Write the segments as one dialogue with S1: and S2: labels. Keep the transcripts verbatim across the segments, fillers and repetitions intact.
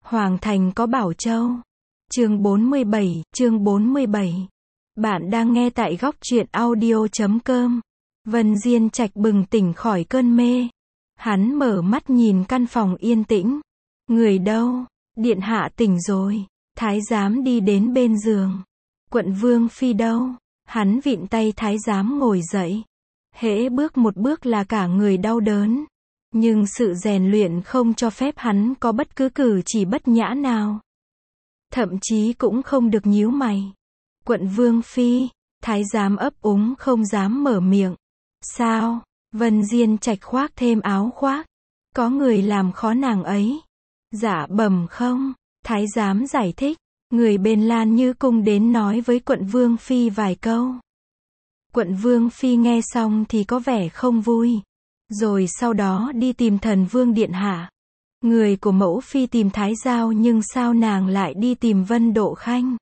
S1: Hoàng thành có Bảo Châu. Chương bốn mươi bảy, chương bốn mươi bảy. Bạn đang nghe tại góc truyện audio chấm com. Vân Diên Trạch bừng tỉnh khỏi cơn mê. Hắn mở mắt nhìn căn phòng yên tĩnh. Người đâu? Điện hạ tỉnh rồi. Thái giám đi đến bên giường. Quận vương phi đâu? Hắn vịn tay thái giám ngồi dậy. Hễ bước một bước là cả người đau đớn. Nhưng sự rèn luyện không cho phép hắn có bất cứ cử chỉ bất nhã nào. Thậm chí cũng không được nhíu mày. Quận vương phi, thái giám ấp úng không dám mở miệng. Sao? Vân Diên Trạch khoác thêm áo khoác. Có người làm khó nàng ấy. Dạ bẩm không? Thái giám giải thích. Người bên Lan Như Cung đến nói với quận vương phi vài câu. Quận vương phi nghe xong thì có vẻ không vui. Rồi sau đó đi tìm thần vương điện hạ. Người của mẫu phi tìm Thái Giao nhưng sao nàng lại đi tìm Vân Độ Khanh?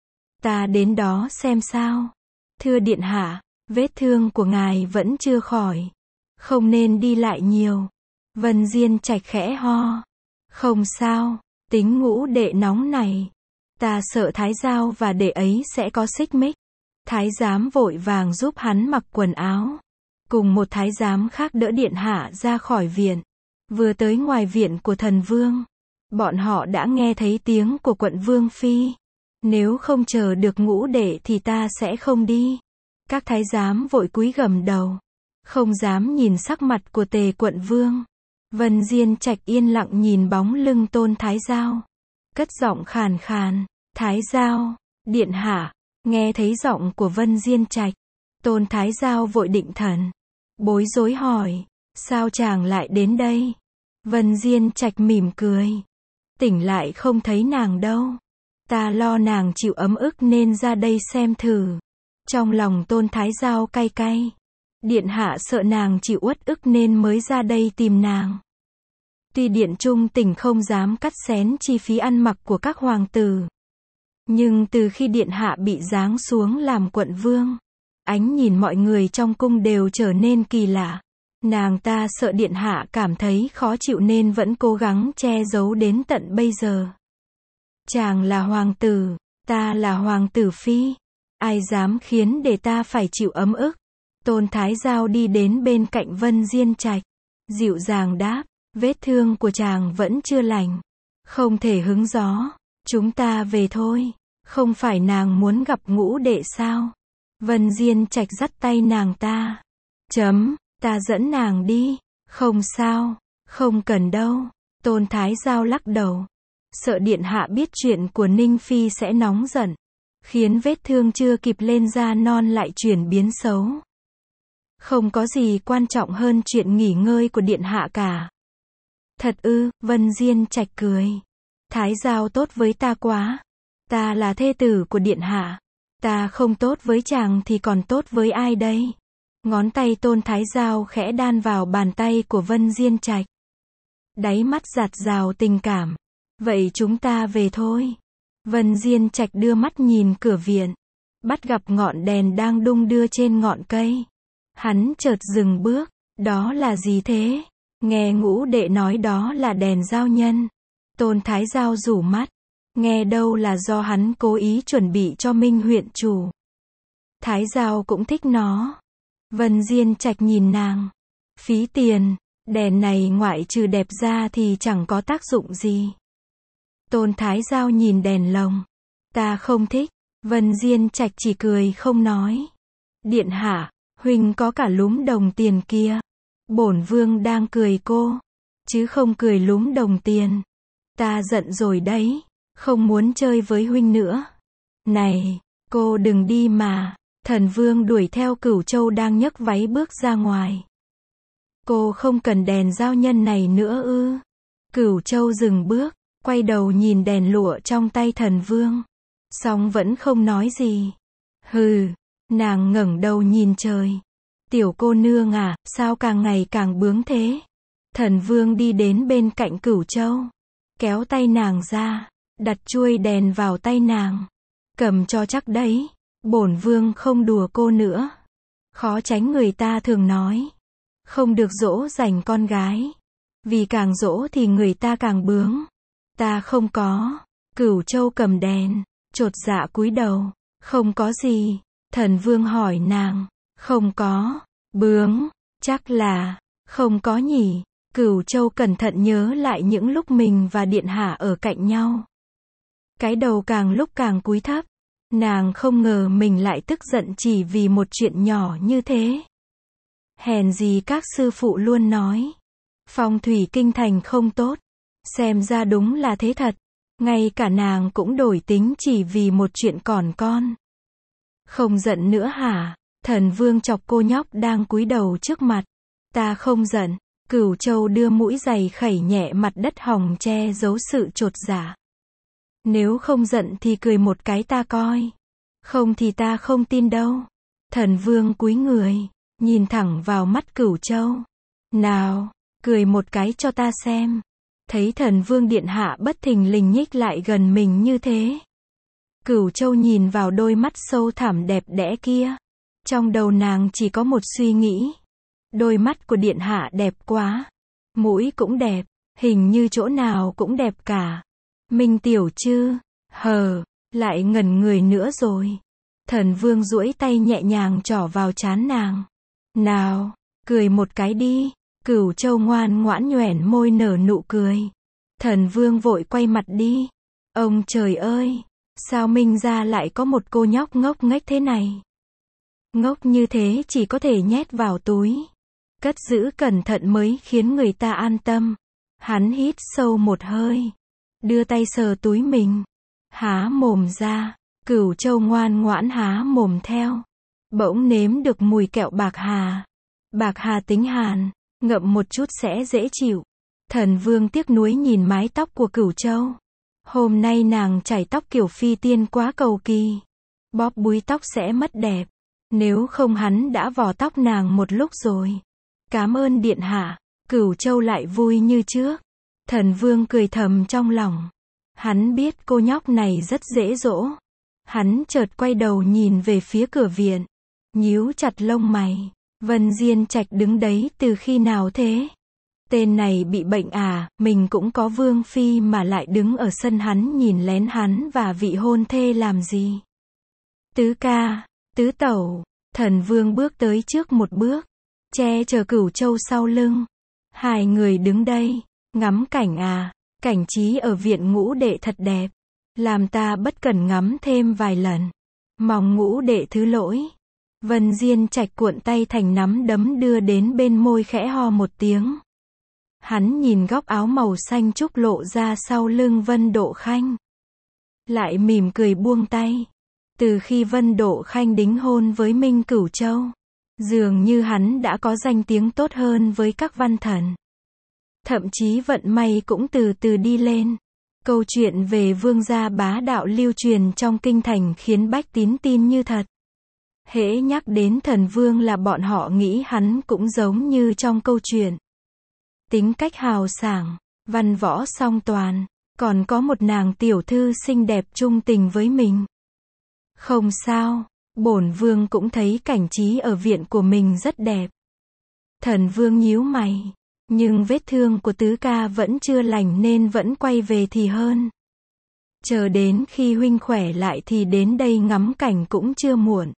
S1: Ta đến đó xem sao. Thưa điện hạ, vết thương của ngài vẫn chưa khỏi. Không nên đi lại nhiều. Vân Diên Trạch khẽ ho. Không sao, tính ngũ đệ nóng này. Ta sợ Thái Giao và đệ ấy sẽ có xích mích. Thái giám vội vàng giúp hắn mặc quần áo. Cùng một thái giám khác đỡ điện hạ ra khỏi viện. Vừa tới ngoài viện của thần vương. Bọn họ đã nghe thấy tiếng của quận vương phi. Nếu không chờ được ngũ đệ thì ta sẽ không đi. Các thái giám vội cúi gằm đầu. Không dám nhìn sắc mặt của tề quận vương. Vân Diên Trạch yên lặng nhìn bóng lưng Tôn Thái Giao. Cất giọng khàn khàn. Thái Giao, điện hạ. Nghe thấy giọng của Vân Diên Trạch. Tôn Thái Giao vội định thần. Bối rối hỏi. Sao chàng lại đến đây? Vân Diên Trạch mỉm cười. Tỉnh lại không thấy nàng đâu. Ta lo nàng chịu ấm ức nên ra đây xem thử. Trong lòng Tôn Thái Giao cay cay. Điện hạ sợ nàng chịu uất ức nên mới ra đây tìm nàng. Tuy điện trung tỉnh không dám cắt xén chi phí ăn mặc của các hoàng tử. Nhưng từ khi điện hạ bị giáng xuống làm quận vương, ánh nhìn mọi người trong cung đều trở nên kỳ lạ. Nàng ta sợ điện hạ cảm thấy khó chịu nên vẫn cố gắng che giấu đến tận bây giờ. Chàng là hoàng tử, ta là hoàng tử phi. Ai dám khiến để ta phải chịu ấm ức? Tôn Thái Giao đi đến bên cạnh Vân Diên Trạch. Dịu dàng đáp, vết thương của chàng vẫn chưa lành. Không thể hứng gió. Chúng ta về thôi. Không phải nàng muốn gặp ngũ đệ sao? Vân Diên Trạch dắt tay nàng ta. Chấm, ta dẫn nàng đi. Không sao, không cần đâu. Tôn Thái Giao lắc đầu. Sợ điện hạ biết chuyện của Ninh Phi sẽ nóng giận. Khiến vết thương chưa kịp lên da non lại chuyển biến xấu. Không có gì quan trọng hơn chuyện nghỉ ngơi của điện hạ cả. Thật ư? Vân Diên Trạch cười. Thái Giao tốt với ta quá. Ta là thê tử của điện hạ. Ta không tốt với chàng thì còn tốt với ai đây? Ngón tay Tôn Thái Giao khẽ đan vào bàn tay của Vân Diên Trạch. Đáy mắt dạt dào tình cảm. Vậy chúng ta về thôi. Vân Diên Trạch đưa mắt nhìn cửa viện. Bắt gặp ngọn đèn đang đung đưa trên ngọn cây. Hắn chợt dừng bước. Đó là gì thế? Nghe ngũ đệ nói đó là đèn giao nhân. Tôn Thái Giao rủ mắt. Nghe đâu là do hắn cố ý chuẩn bị cho Minh huyện chủ. Thái Giao cũng thích nó. Vân Diên Trạch nhìn nàng. Phí tiền, đèn này ngoại trừ đẹp ra thì chẳng có tác dụng gì. Tôn Thái Giao nhìn đèn lồng. Ta không thích. Vân Diên Trạch chỉ cười không nói. Điện hạ, huynh có cả lúm đồng tiền kia. Bổn vương đang cười cô, chứ không cười lúm đồng tiền. Ta giận rồi đấy. Không muốn chơi với huynh nữa. Này, cô đừng đi mà. Thần vương đuổi theo Cửu Châu đang nhấc váy bước ra ngoài. Cô không cần đèn giao nhân này nữa ư? Cửu Châu dừng bước, quay đầu nhìn đèn lụa trong tay thần vương. Song vẫn không nói gì. Hừ, nàng ngẩng đầu nhìn trời. Tiểu cô nương à, sao càng ngày càng bướng thế? Thần vương đi đến bên cạnh Cửu Châu. Kéo tay nàng ra. Đặt chuôi đèn vào tay nàng. Cầm cho chắc đấy. Bổn vương không đùa cô nữa. Khó tránh người ta thường nói. Không được dỗ dành con gái. Vì càng dỗ thì người ta càng bướng. Ta không có. Cửu Châu cầm đèn, chột dạ cúi đầu. Không có gì. Thần Vương hỏi nàng. Không có. Bướng. Chắc là. Không có nhỉ. Cửu Châu cẩn thận nhớ lại những lúc mình và điện hạ ở cạnh nhau. Cái đầu càng lúc càng cúi thấp. Nàng không ngờ mình lại tức giận chỉ vì một chuyện nhỏ như thế. Hèn gì các sư phụ luôn nói. Phong thủy kinh thành không tốt. Xem ra đúng là thế thật. Ngay cả nàng cũng đổi tính chỉ vì một chuyện còn con. Không giận nữa hả? Thần Vương chọc cô nhóc đang cúi đầu trước mặt. Ta không giận. Cửu Châu đưa mũi giày khẩy nhẹ mặt đất hòng che giấu sự chột dạ. Nếu không giận thì cười một cái ta coi. Không thì ta không tin đâu. Thần Vương cúi người, nhìn thẳng vào mắt Cửu Châu. Nào, cười một cái cho ta xem. Thấy Thần Vương điện hạ bất thình lình nhích lại gần mình như thế. Cửu Châu nhìn vào đôi mắt sâu thẳm đẹp đẽ kia. Trong đầu nàng chỉ có một suy nghĩ. Đôi mắt của điện hạ đẹp quá. Mũi cũng đẹp. Hình như chỗ nào cũng đẹp cả. Minh tiểu chứ. Hờ. Lại ngẩn người nữa rồi. Thần Vương duỗi tay nhẹ nhàng trỏ vào trán nàng. Nào. Cười một cái đi. Cửu Châu ngoan ngoãn nhoẻn môi nở nụ cười. Thần Vương vội quay mặt đi. Ông trời ơi. Sao Minh gia lại có một cô nhóc ngốc nghếch thế này? Ngốc như thế chỉ có thể nhét vào túi. Cất giữ cẩn thận mới khiến người ta an tâm. Hắn hít sâu một hơi. Đưa tay sờ túi mình. Há mồm ra. Cửu Châu ngoan ngoãn há mồm theo. Bỗng nếm được mùi kẹo bạc hà. Bạc hà tính hàn. Ngậm một chút sẽ dễ chịu. Thần Vương tiếc nuối nhìn mái tóc của Cửu Châu. Hôm nay nàng chải tóc kiểu phi tiên quá cầu kỳ. Bóp búi tóc sẽ mất đẹp. Nếu không hắn đã vò tóc nàng một lúc rồi. Cảm ơn điện hạ. Cửu Châu lại vui như trước. Thần Vương cười thầm trong lòng. Hắn biết cô nhóc này rất dễ dỗ. Hắn chợt quay đầu nhìn về phía cửa viện. Nhíu chặt lông mày. Vân Diên Trạch đứng đấy từ khi nào thế? Tên này bị bệnh à, mình cũng có vương phi mà lại đứng ở sân hắn nhìn lén hắn và vị hôn thê làm gì? Tứ ca, tứ tẩu, Thần Vương bước tới trước một bước, che chở Cửu Châu sau lưng. Hai người đứng đây, ngắm cảnh à, cảnh trí ở viện ngũ đệ thật đẹp. Làm ta bất cần ngắm thêm vài lần. Mong ngũ đệ thứ lỗi. Vân Diên Trạch cuộn tay thành nắm đấm đưa đến bên môi khẽ ho một tiếng. Hắn nhìn góc áo màu xanh trúc lộ ra sau lưng Vân Độ Khanh. Lại mỉm cười buông tay. Từ khi Vân Độ Khanh đính hôn với Minh Cửu Châu, dường như hắn đã có danh tiếng tốt hơn với các văn thần. Thậm chí vận may cũng từ từ đi lên. Câu chuyện về vương gia bá đạo lưu truyền trong kinh thành khiến bách tín tin như thật. Hễ nhắc đến thần vương là bọn họ nghĩ hắn cũng giống như trong câu chuyện. Tính cách hào sảng, văn võ song toàn, còn có một nàng tiểu thư xinh đẹp trung tình với mình. Không sao, bổn vương cũng thấy cảnh trí ở viện của mình rất đẹp. Thần Vương nhíu mày, nhưng vết thương của tứ ca vẫn chưa lành nên vẫn quay về thì hơn. Chờ đến khi huynh khỏe lại thì đến đây ngắm cảnh cũng chưa muộn.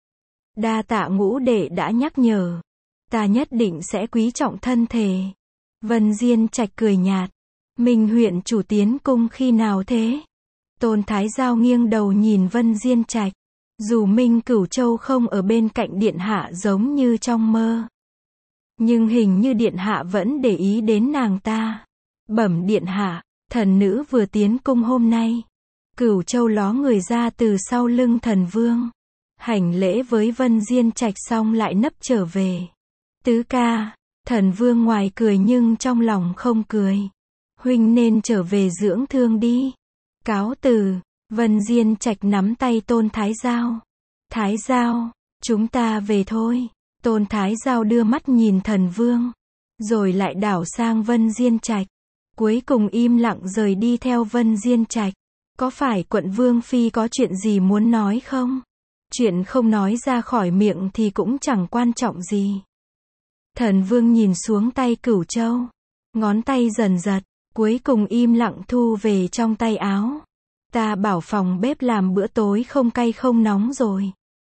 S1: Đa tạ ngũ đệ đã nhắc nhở. Ta nhất định sẽ quý trọng thân thể. Vân Diên Trạch cười nhạt. Minh huyện chủ tiến cung khi nào thế? Tôn Thái Giao nghiêng đầu nhìn Vân Diên Trạch. Dù Minh Cửu Châu không ở bên cạnh điện hạ giống như trong mơ, nhưng hình như điện hạ vẫn để ý đến nàng ta. Bẩm điện hạ, thần nữ vừa tiến cung hôm nay. Cửu Châu ló người ra từ sau lưng thần vương. Hành lễ với Vân Diên Trạch xong lại nấp trở về. Tứ ca, thần vương ngoài cười nhưng trong lòng không cười. Huynh nên trở về dưỡng thương đi. Cáo từ. Vân Diên Trạch nắm tay Tôn Thái Giao. Thái Giao, chúng ta về thôi. Tôn Thái Giao đưa mắt nhìn thần vương, rồi lại đảo sang Vân Diên Trạch. Cuối cùng im lặng rời đi theo Vân Diên Trạch. Có phải quận vương phi có chuyện gì muốn nói không? Chuyện không nói ra khỏi miệng thì cũng chẳng quan trọng gì. Thần vương nhìn xuống tay Cửu Châu. Ngón tay dần giật. Cuối cùng im lặng thu về trong tay áo. Ta bảo phòng bếp làm bữa tối không cay không nóng rồi.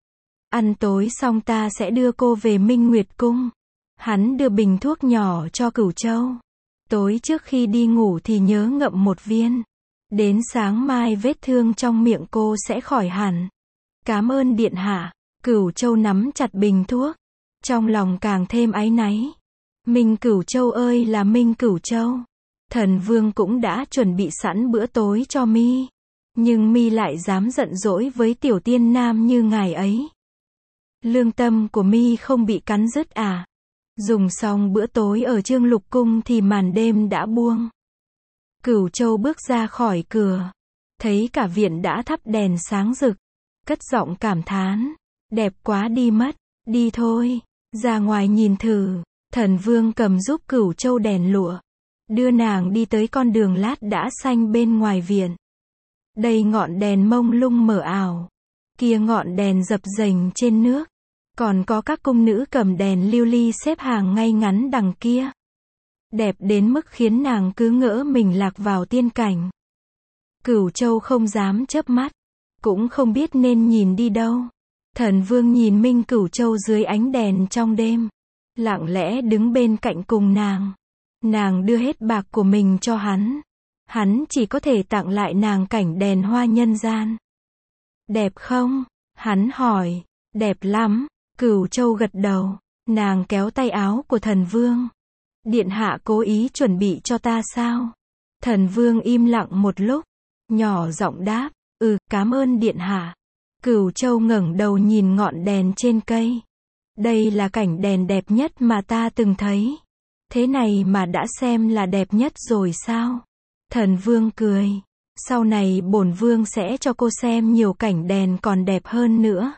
S1: Ăn tối xong ta sẽ đưa cô về Minh Nguyệt Cung. Hắn đưa bình thuốc nhỏ cho Cửu Châu. Tối trước khi đi ngủ thì nhớ ngậm một viên. Đến sáng mai vết thương trong miệng cô sẽ khỏi hẳn. Cảm ơn điện hạ. Cửu Châu nắm chặt bình thuốc. Trong lòng càng thêm áy náy. Minh Cửu Châu ơi là Minh Cửu Châu. Thần Vương cũng đã chuẩn bị sẵn bữa tối cho mi. Nhưng mi lại dám giận dỗi với tiểu tiên nam như ngài ấy. Lương tâm của mi không bị cắn rứt à? Dùng xong bữa tối ở Trương Lục Cung thì màn đêm đã buông. Cửu Châu bước ra khỏi cửa. Thấy cả viện đã thắp đèn sáng rực. Cất giọng cảm thán. Đẹp quá đi mất. Đi thôi. Ra ngoài nhìn thử. Thần Vương cầm giúp Cửu Châu đèn lụa. Đưa nàng đi tới con đường lát đã xanh bên ngoài viện. Đây ngọn đèn mông lung mờ ảo. Kia ngọn đèn dập dềnh trên nước. Còn có các cung nữ cầm đèn lưu ly xếp hàng ngay ngắn đằng kia. Đẹp đến mức khiến nàng cứ ngỡ mình lạc vào tiên cảnh. Cửu Châu không dám chớp mắt. Cũng không biết nên nhìn đi đâu. Thần Vương nhìn Minh Cửu Châu dưới ánh đèn trong đêm. Lặng lẽ đứng bên cạnh cùng nàng. Nàng đưa hết bạc của mình cho hắn. Hắn chỉ có thể tặng lại nàng cảnh đèn hoa nhân gian. Đẹp không? Hắn hỏi. Đẹp lắm. Cửu Châu gật đầu. Nàng kéo tay áo của Thần Vương. Điện hạ cố ý chuẩn bị cho ta sao? Thần Vương im lặng một lúc. Nhỏ giọng đáp. Ừ, cảm ơn điện hạ. Cửu Châu ngẩng đầu nhìn ngọn đèn trên cây. Đây là cảnh đèn đẹp nhất mà ta từng thấy. Thế này mà đã xem là đẹp nhất rồi sao? Thần Vương cười. Sau này bổn vương sẽ cho cô xem nhiều cảnh đèn còn đẹp hơn nữa.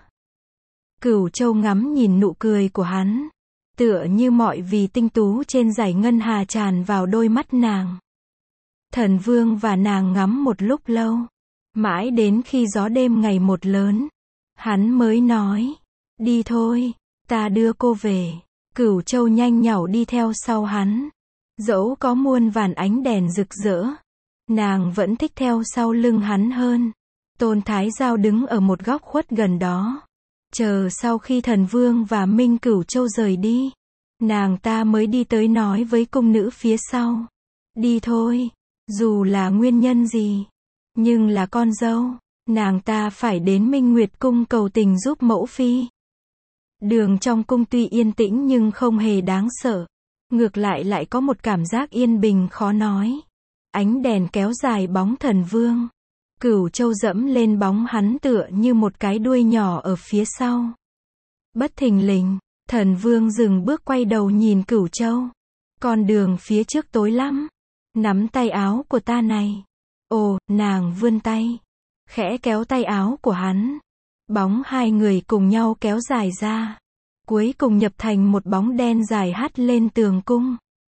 S1: Cửu Châu ngắm nhìn nụ cười của hắn. Tựa như mọi vì tinh tú trên dải ngân hà tràn vào đôi mắt nàng. Thần Vương và nàng ngắm một lúc lâu. Mãi đến khi gió đêm ngày một lớn. Hắn mới nói. Đi thôi, ta đưa cô về. Cửu Châu nhanh nhảu đi theo sau hắn. Dẫu có muôn vàn ánh đèn rực rỡ. Nàng vẫn thích theo sau lưng hắn hơn. Tôn Thái Giao đứng ở một góc khuất gần đó. Chờ sau khi Thần Vương và Minh Cửu Châu rời đi. Nàng ta mới đi tới nói với cung nữ phía sau. Đi thôi, dù là nguyên nhân gì. Nhưng là con dâu. Nàng ta phải đến Minh Nguyệt Cung cầu tình giúp mẫu phi. Đường trong cung tuy yên tĩnh nhưng không hề đáng sợ. Ngược lại lại có một cảm giác yên bình khó nói. Ánh đèn kéo dài bóng Thần Vương. Cửu Châu dẫm lên bóng hắn tựa như một cái đuôi nhỏ ở phía sau. Bất thình lình, Thần Vương dừng bước quay đầu nhìn Cửu Châu. Con đường phía trước tối lắm. Nắm tay áo của ta này. Ồ, nàng vươn tay. Khẽ kéo tay áo của hắn. Bóng hai người cùng nhau kéo dài ra. Cuối cùng nhập thành một bóng đen dài hắt lên tường cung.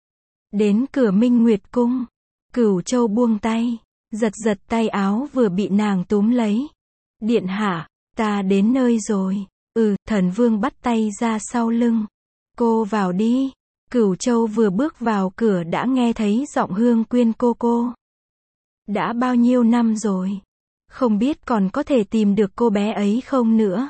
S1: Đến cửa Minh Nguyệt Cung. Cửu Châu buông tay. Giật giật tay áo vừa bị nàng túm lấy. Điện hạ, ta đến nơi rồi. Ừ, Thần Vương bắt tay ra sau lưng. Cô vào đi. Cửu Châu vừa bước vào cửa đã nghe thấy giọng Hương Quyên cô cô. Đã bao nhiêu năm rồi. Không biết còn có thể tìm được cô bé ấy không nữa.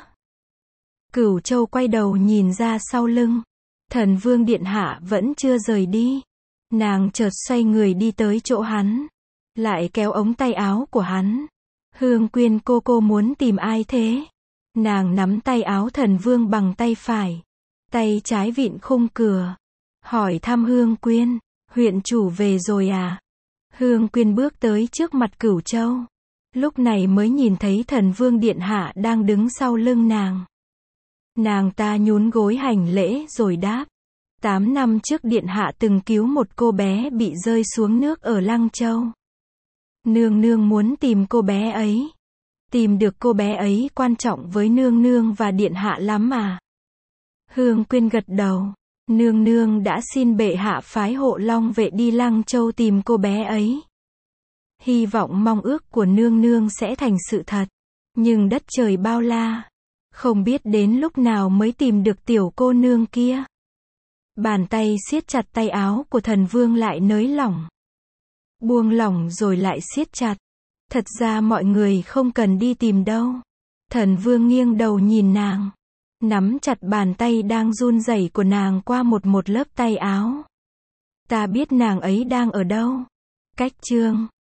S1: Cửu Châu quay đầu nhìn ra sau lưng. Thần Vương điện hạ vẫn chưa rời đi. Nàng chợt xoay người đi tới chỗ hắn. Lại kéo ống tay áo của hắn. Hương Quyên cô cô muốn tìm ai thế? Nàng nắm tay áo Thần Vương bằng tay phải. Tay trái vịn khung cửa. Hỏi thăm Hương Quyên. Huyện chủ về rồi à? Hương Quyên bước tới trước mặt Cửu Châu. Lúc này mới nhìn thấy Thần Vương điện hạ đang đứng sau lưng nàng. Nàng ta nhún gối hành lễ rồi đáp. Tám năm trước điện hạ từng cứu một cô bé bị rơi xuống nước ở Lăng Châu. Nương nương muốn tìm cô bé ấy. Tìm được cô bé ấy quan trọng với nương nương và điện hạ lắm à. Hương Quyên gật đầu. Nương nương đã xin bệ hạ phái hộ long vệ đi Lăng Châu tìm cô bé ấy. Hy vọng mong ước của nương nương sẽ thành sự thật. Nhưng đất trời bao la. Không biết đến lúc nào mới tìm được tiểu cô nương kia. Bàn tay siết chặt tay áo của Thần Vương lại nới lỏng. Buông lỏng rồi lại siết chặt. Thật ra mọi người không cần đi tìm đâu. Thần Vương nghiêng đầu nhìn nàng. Nắm chặt bàn tay đang run rẩy của nàng qua một một lớp tay áo. Ta biết nàng ấy đang ở đâu. Cách chương